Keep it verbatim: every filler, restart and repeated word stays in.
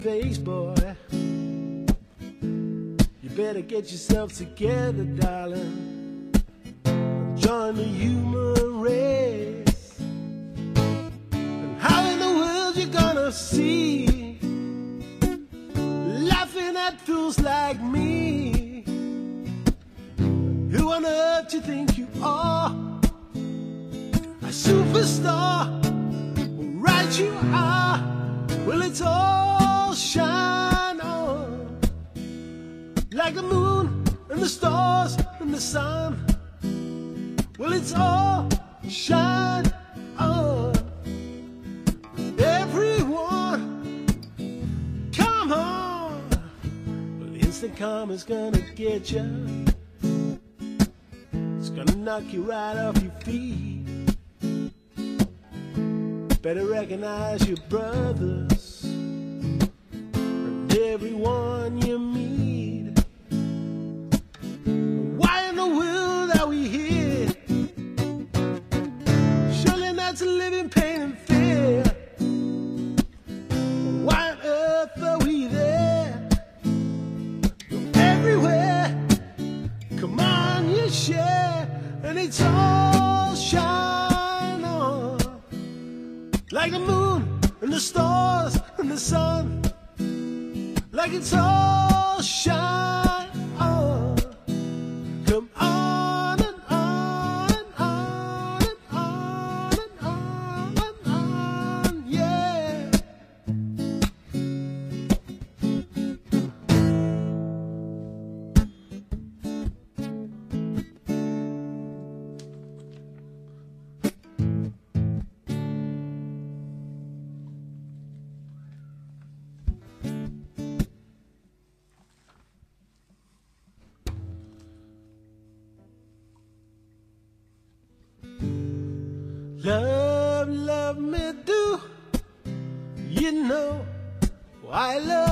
face, boy. You better get yourself together, darling. Join the human race. And how in the world you gonna see laughing at fools like me? Who on earth you think you are? A superstar? Right you are. Well, it's all shine on, like the moon and the stars and the sun. Well, it's all shine on. Everyone, come on. Well, instant karma's gonna get you. It's gonna knock you right off your feet. Better recognize your brothers and everyone you meet. Why in the world are we here? Surely not to live in pain and fear. Why on earth are we there? You're everywhere. Come on, you share, and it's all shine on, like the moon and the stars and the sun. Like it's all shine on. Come on and on and on and on and on and on, yeah. Love, love me do, you know I love